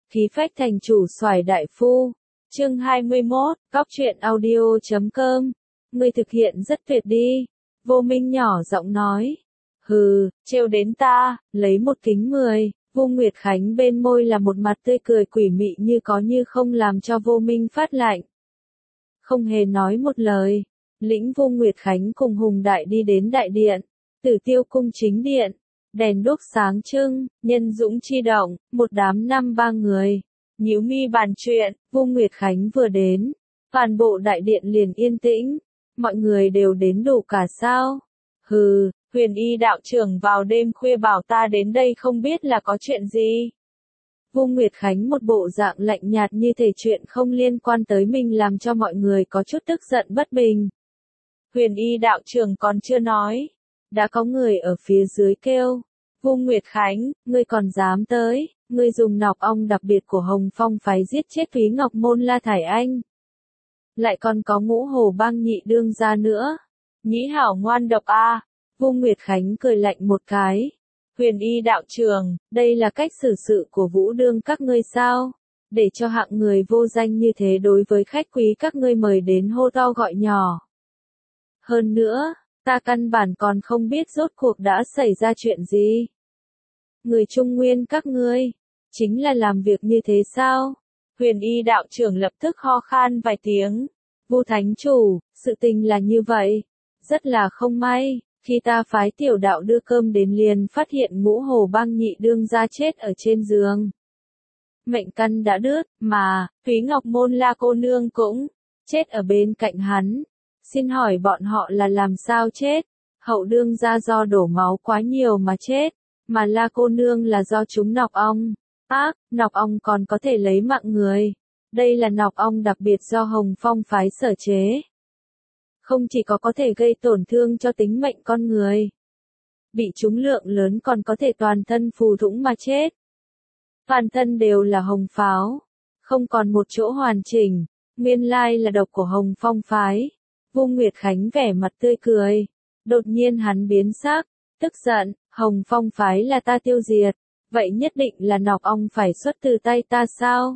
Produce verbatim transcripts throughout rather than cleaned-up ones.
Khí phách thành chủ xoài đại phu. Chương hai mươi mốt, cóc truyện audio chấm com. Ngươi thực hiện rất tuyệt đi. Vô Minh nhỏ giọng nói. Hừ, trêu đến ta, lấy một kính mười. Vô Nguyệt Khánh bên môi là một mặt tươi cười quỷ mị như có như không làm cho Vô Minh phát lạnh. Không hề nói một lời. Lĩnh Vô Nguyệt Khánh cùng Hùng Đại đi đến đại điện. Tử Tiêu cung chính điện. Đèn đuốc sáng trưng, nhân dũng chi động, một đám năm ba người. Nhíu mi bàn chuyện, Vô Nguyệt Khánh vừa đến. Toàn bộ đại điện liền yên tĩnh. Mọi người đều đến đủ cả sao? Hừ, Huyền Y đạo trưởng vào đêm khuya bảo ta đến đây không biết là có chuyện gì. Vô Nguyệt Khánh một bộ dạng lạnh nhạt như thể chuyện không liên quan tới mình làm cho mọi người có chút tức giận bất bình. Huyền Y đạo trưởng còn chưa nói. Đã có người ở phía dưới kêu. Vô Nguyệt Khánh, ngươi còn dám tới, ngươi dùng nọc ong đặc biệt của Hồng Phong phái giết chết Thúy Ngọc Môn La Thải Anh. Lại còn có Ngũ Hồ Bang nhị đương gia nữa. Nhĩ hảo ngoan độc a. À. Vô Nguyệt Khánh cười lạnh một cái. Huyền Y đạo trưởng, đây là cách xử sự của Vũ Đương các ngươi sao? Để cho hạng người vô danh như thế đối với khách quý các ngươi mời đến hô to gọi nhỏ. Hơn nữa, ta căn bản còn không biết rốt cuộc đã xảy ra chuyện gì. Người Trung Nguyên các ngươi, chính là làm việc như thế sao? Huyền Y đạo trưởng lập tức ho khan vài tiếng. Vô thánh chủ, sự tình là như vậy. Rất là không may, khi ta phái tiểu đạo đưa cơm đến liền phát hiện Ngũ Hồ Bang nhị đương gia chết ở trên giường. Mệnh căn đã đứt, mà, Thúy Ngọc Môn La cô nương cũng chết ở bên cạnh hắn. Xin hỏi bọn họ là làm sao chết? Hậu đương gia do đổ máu quá nhiều mà chết, mà La cô nương là do trúng nọc ong. Ác, nọc ong còn có thể lấy mạng người. Đây là nọc ong đặc biệt do Hồng Phong phái sở chế. Không chỉ có có thể gây tổn thương cho tính mệnh con người. Bị trúng lượng lớn còn có thể toàn thân phù thủng mà chết. Toàn thân đều là hồng pháo. Không còn một chỗ hoàn chỉnh. Nguyên lai là độc của Hồng Phong phái. Vô Nguyệt Khánh vẻ mặt tươi cười. Đột nhiên hắn biến sắc, tức giận, Hồng Phong phái là ta tiêu diệt. Vậy nhất định là nọc ong phải xuất từ tay ta sao?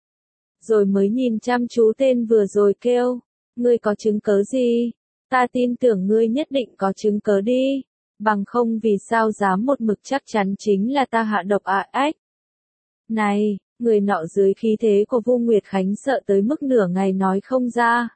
Rồi mới nhìn chăm chú tên vừa rồi kêu. Ngươi có chứng cớ gì? Ta tin tưởng ngươi nhất định có chứng cớ đi. Bằng không vì sao dám một mực chắc chắn chính là ta hạ độc ạ ách. Này, người nọ dưới khí thế của Vô Nguyệt Khánh sợ tới mức nửa ngày nói không ra.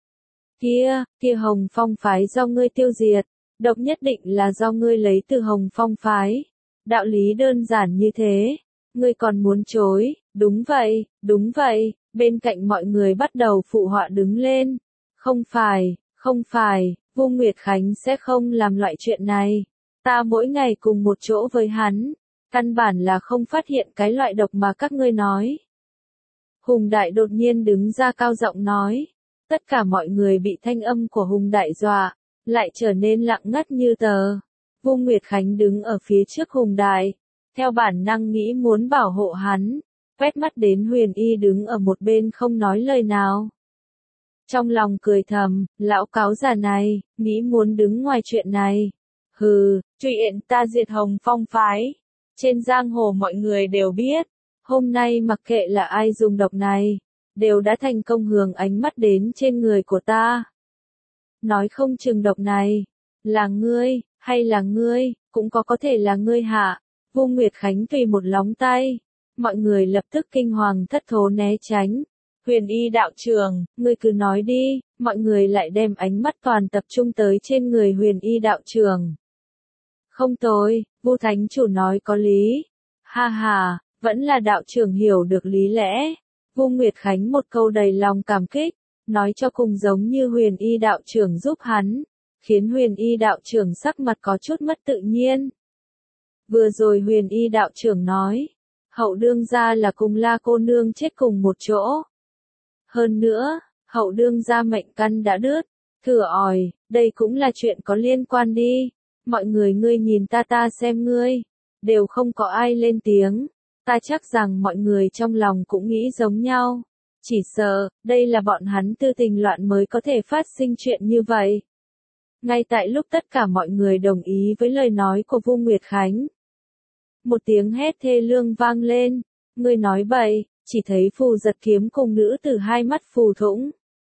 Kia, kia Hồng Phong phái do ngươi tiêu diệt. Độc nhất định là do ngươi lấy từ Hồng Phong phái. Đạo lý đơn giản như thế. Ngươi còn muốn chối, đúng vậy, đúng vậy. Bên cạnh mọi người bắt đầu phụ họa đứng lên. Không phải, không phải, Vô Nguyệt Khánh sẽ không làm loại chuyện này. Ta mỗi ngày cùng một chỗ với hắn. Căn bản là không phát hiện cái loại độc mà các ngươi nói. Hùng Đại đột nhiên đứng ra cao giọng nói. Tất cả mọi người bị thanh âm của Hùng Đại dọa, lại trở nên lặng ngắt như tờ. Vô Nguyệt Khánh đứng ở phía trước Hùng Đại, theo bản năng nghĩ muốn bảo hộ hắn, quét mắt đến Huyền Y đứng ở một bên không nói lời nào. Trong lòng cười thầm, lão cáo già này, nghĩ muốn đứng ngoài chuyện này. Hừ, chuyện ta diệt Hồng Phong phái. Trên giang hồ mọi người đều biết, hôm nay mặc kệ là ai dùng độc này, đều đã thành công hướng ánh mắt đến trên người của ta. Nói không chừng độc này, là ngươi, hay là ngươi, cũng có có thể là ngươi hạ. Vô Nguyệt Khánh tùy một lóng tay, mọi người lập tức kinh hoàng thất thố né tránh. Huyền Y đạo trưởng, ngươi cứ nói đi, mọi người lại đem ánh mắt toàn tập trung tới trên người Huyền Y đạo trưởng. Không tồi, Vô thánh chủ nói có lý. Ha ha, vẫn là đạo trưởng hiểu được lý lẽ. Vô Nguyệt Khánh một câu đầy lòng cảm kích, nói cho cùng giống như Huyền Y đạo trưởng giúp hắn, khiến Huyền Y đạo trưởng sắc mặt có chút mất tự nhiên. Vừa rồi Huyền Y đạo trưởng nói, hậu đương gia là cùng La cô nương chết cùng một chỗ. Hơn nữa, hậu đương gia mệnh căn đã đứt, thừa ỏi, đây cũng là chuyện có liên quan đi. Mọi người ngươi nhìn ta ta xem ngươi, đều không có ai lên tiếng. Ta chắc rằng mọi người trong lòng cũng nghĩ giống nhau. Chỉ sợ, đây là bọn hắn tư tình loạn mới có thể phát sinh chuyện như vậy. Ngay tại lúc tất cả mọi người đồng ý với lời nói của Vô Nguyệt Khánh. Một tiếng hét thê lương vang lên. Ngươi nói bậy, chỉ thấy Phù Giật Kiếm cùng nữ tử hai mắt phù thủng.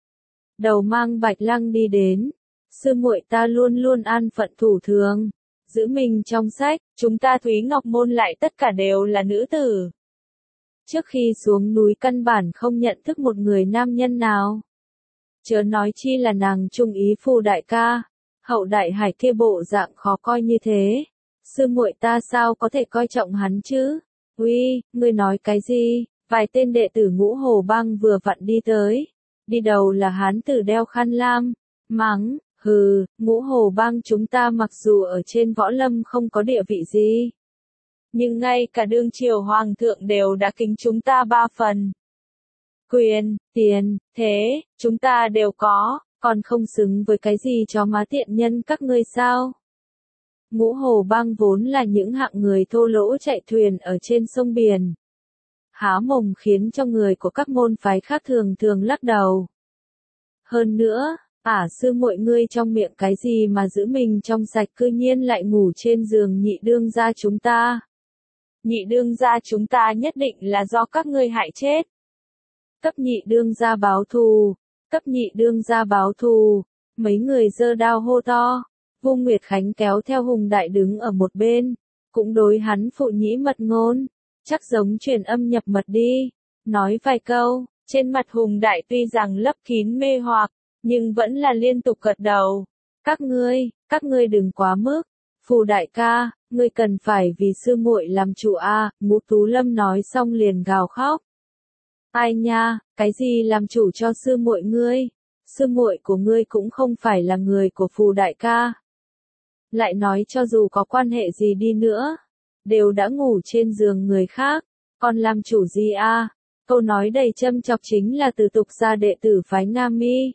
Đầu mang bạch lăng đi đến, sư muội ta luôn luôn an phận thủ thường, giữ mình trong sách, chúng ta Thúy Ngọc Môn lại tất cả đều là nữ tử. Trước khi xuống núi căn bản không nhận thức một người nam nhân nào. Chớ nói chi là nàng trung ý Phù đại ca, Hậu Đại Hải kia bộ dạng khó coi như thế. Sư muội ta sao có thể coi trọng hắn chứ? Uy, ngươi nói cái gì? Vài tên đệ tử Ngũ Hồ Bang vừa vặn đi tới. Đi đầu là hán tử đeo khăn lam, mắng, hừ, Ngũ Hồ Bang chúng ta mặc dù ở trên võ lâm không có địa vị gì. Nhưng ngay cả đương triều hoàng thượng đều đã kính chúng ta ba phần. Quyền, tiền, thế, chúng ta đều có, còn không xứng với cái gì chó má tiện nhân các ngươi sao? Ngũ Hồ Bang vốn là những hạng người thô lỗ chạy thuyền ở trên sông biển. Há mồm khiến cho người của các môn phái khác thường thường lắc đầu. Hơn nữa, ả sư muội ngươi trong miệng cái gì mà giữ mình trong sạch cư nhiên lại ngủ trên giường nhị đương gia chúng ta. Nhị đương gia chúng ta nhất định là do các ngươi hại chết. Cấp nhị đương gia báo thù, cấp nhị đương gia báo thù, mấy người giơ đao hô to. Vu Nguyệt Khánh kéo theo Hùng Đại đứng ở một bên, cũng đối hắn phụ nhĩ mật ngôn, chắc giống truyền âm nhập mật đi, nói vài câu, trên mặt Hùng Đại tuy rằng lấp kín mê hoặc, nhưng vẫn là liên tục gật đầu. Các ngươi, các ngươi đừng quá mức, Phù đại ca, ngươi cần phải vì sư muội làm chủ a, Ngũ Tú Lâm nói xong liền gào khóc. Ai nha, cái gì làm chủ cho sư muội ngươi? Sư muội của ngươi cũng không phải là người của Phù đại ca. Lại nói cho dù có quan hệ gì đi nữa, đều đã ngủ trên giường người khác, còn làm chủ gì a? Câu nói đầy châm chọc chính là từ tục gia đệ tử phái Nga Mi.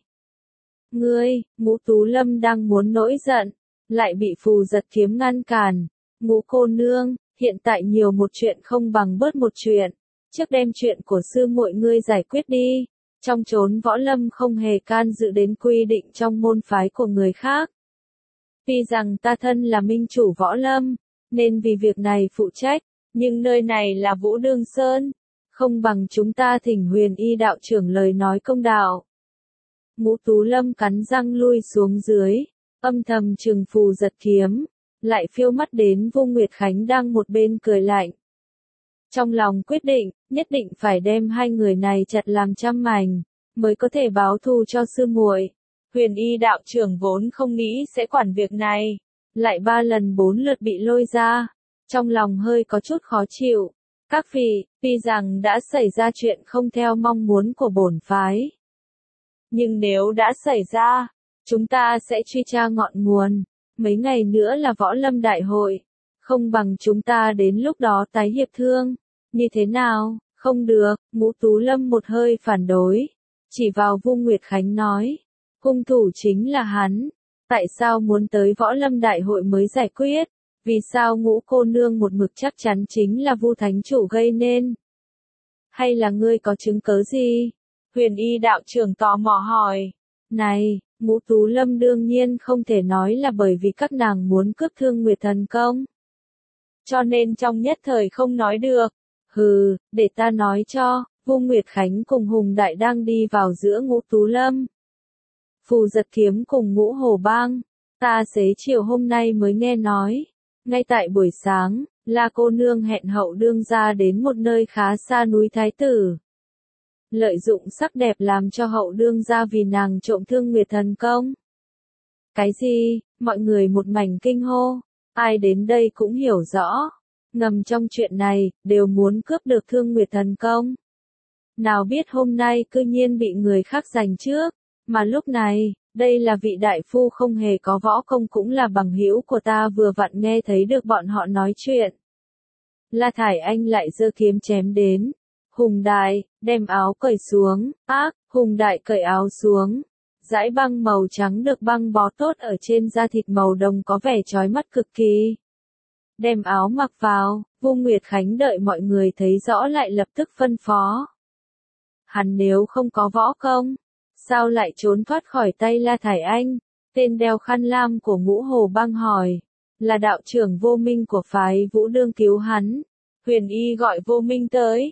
Ngươi, Ngũ Tú Lâm đang muốn nổi giận, lại bị Phù Giật Kiếm ngăn cản. Ngũ cô nương, hiện tại nhiều một chuyện không bằng bớt một chuyện, trước đem chuyện của sư muội ngươi giải quyết đi. Trong chốn võ lâm không hề can dự đến quy định trong môn phái của người khác. Tuy rằng ta thân là minh chủ võ lâm, nên vì việc này phụ trách, nhưng nơi này là Vũ Đương Sơn, không bằng chúng ta thỉnh Huyền Y đạo trưởng lời nói công đạo. Ngũ Tú Lâm cắn răng lui xuống dưới, âm thầm trừng Phù Giật Kiếm, lại phiêu mắt đến Vu Nguyệt Khánh đang một bên cười lạnh. Trong lòng quyết định, nhất định phải đem hai người này chặt làm trăm mảnh, mới có thể báo thù cho sư muội. Huyền Y đạo trưởng vốn không nghĩ sẽ quản việc này, lại ba lần bốn lượt bị lôi ra, trong lòng hơi có chút khó chịu. Các vị, tuy rằng đã xảy ra chuyện không theo mong muốn của bổn phái, nhưng nếu đã xảy ra, chúng ta sẽ truy tra ngọn nguồn. Mấy ngày nữa là võ lâm đại hội, không bằng chúng ta đến lúc đó tái hiệp thương. Như thế nào? Không được, Ngũ Tú Lâm một hơi phản đối, chỉ vào Vu Nguyệt Khánh nói. Hung thủ chính là hắn. Tại sao muốn tới võ lâm đại hội mới giải quyết? Vì sao Ngũ cô nương một mực chắc chắn chính là Vu thánh chủ gây nên? Hay là ngươi có chứng cớ gì? Huyền Y đạo trưởng tò mò hỏi. Này, Ngũ Tú Lâm đương nhiên không thể nói là bởi vì các nàng muốn cướp Thương Nguyệt thần công, cho nên trong nhất thời không nói được. Hừ, để ta nói cho. Vu Nguyệt Khánh cùng Hùng Đại đang đi vào giữa Ngũ Tú Lâm, Phù Giật Kiếm cùng Ngũ Hồ Bang. Ta xế chiều hôm nay mới nghe nói, ngay tại buổi sáng, La cô nương hẹn Hậu đương gia đến một nơi khá xa núi Thái Tử, lợi dụng sắc đẹp làm cho Hậu đương gia vì nàng trộm Thương Nguyệt thần công. Cái gì? Mọi người một mảnh kinh hô, ai đến đây cũng hiểu rõ, ngầm trong chuyện này, đều muốn cướp được Thương Nguyệt thần công. Nào biết hôm nay cư nhiên bị người khác giành trước, mà lúc này, đây là vị đại phu không hề có võ công cũng là bằng hữu của ta vừa vặn nghe thấy được bọn họ nói chuyện. La Thải Anh lại giơ kiếm chém đến. Hùng Đại, đem áo cởi xuống, ác, Hùng Đại cởi áo xuống. Dải băng màu trắng được băng bó tốt ở trên da thịt màu đồng có vẻ chói mắt cực kỳ. Đem áo mặc vào, Vu Nguyệt Khánh đợi mọi người thấy rõ lại lập tức phân phó. Hắn nếu không có võ công, sao lại trốn thoát khỏi tay La Thải Anh? Tên đeo khăn lam của Ngũ Hồ Bang hỏi. Là đạo trưởng Vô Minh của phái Vũ Đương cứu hắn. Huyền Y gọi Vô Minh tới.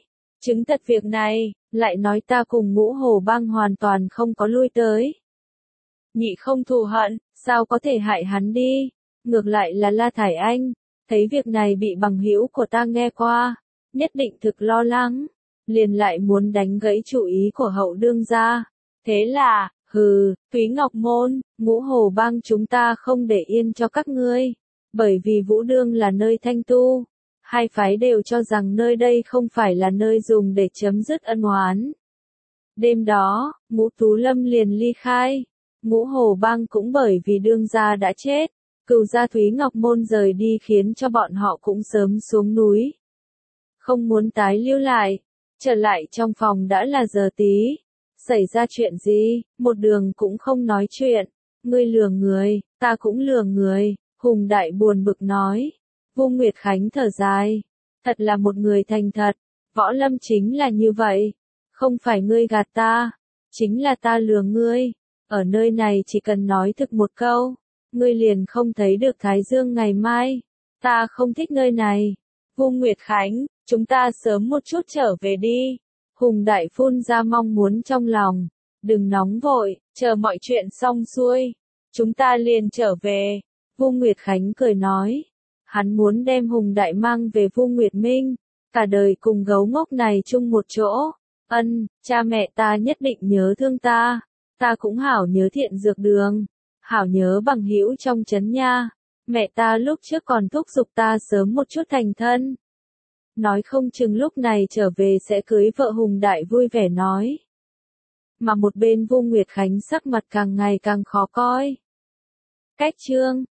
Chứng thật việc này, lại nói ta cùng Ngũ Hồ Bang hoàn toàn không có lui tới. Nhị không thù hận, sao có thể hại hắn đi? Ngược lại là La Thải Anh, thấy việc này bị bằng hữu của ta nghe qua, nhất định thực lo lắng, liền lại muốn đánh gãy chủ ý của hậu đương gia. Thế là, hừ, Thúy Ngọc Môn, Ngũ Hồ Bang chúng ta không để yên cho các ngươi, bởi vì Vũ Đương là nơi thanh tu, hai phái đều cho rằng nơi đây không phải là nơi dùng để chấm dứt ân oán. Đêm đó, Ngũ Tú Lâm liền ly khai, Ngũ Hồ Bang cũng bởi vì đương gia đã chết, cửu gia Thúy Ngọc Môn rời đi khiến cho bọn họ cũng sớm xuống núi. Không muốn tái lưu lại, trở lại trong phòng đã là giờ tí. Xảy ra chuyện gì, một đường cũng không nói chuyện, ngươi lừa người, ta cũng lừa người, Hùng Đại buồn bực nói. Vu Nguyệt Khánh thở dài, thật là một người thành thật, Võ Lâm chính là như vậy, không phải ngươi gạt ta, chính là ta lừa ngươi, ở nơi này chỉ cần nói thực một câu, ngươi liền không thấy được Thái Dương ngày mai, ta không thích nơi này. Vu Nguyệt Khánh, chúng ta sớm một chút trở về đi. Hùng Đại phun ra mong muốn trong lòng, đừng nóng vội, chờ mọi chuyện xong xuôi, chúng ta liền trở về. Vu Nguyệt Khánh cười nói, hắn muốn đem Hùng Đại mang về Vu Nguyệt Minh, cả đời cùng gấu ngốc này chung một chỗ. Ân, cha mẹ ta nhất định nhớ thương ta, ta cũng hảo nhớ Thiện Dược Đường, hảo nhớ bằng hữu trong trấn nha, mẹ ta lúc trước còn thúc giục ta sớm một chút thành thân. Nói không chừng lúc này trở về sẽ cưới vợ. Hùng Đại vui vẻ nói. Mà một bên Vu Nguyệt Khánh sắc mặt càng ngày càng khó coi. Cách chương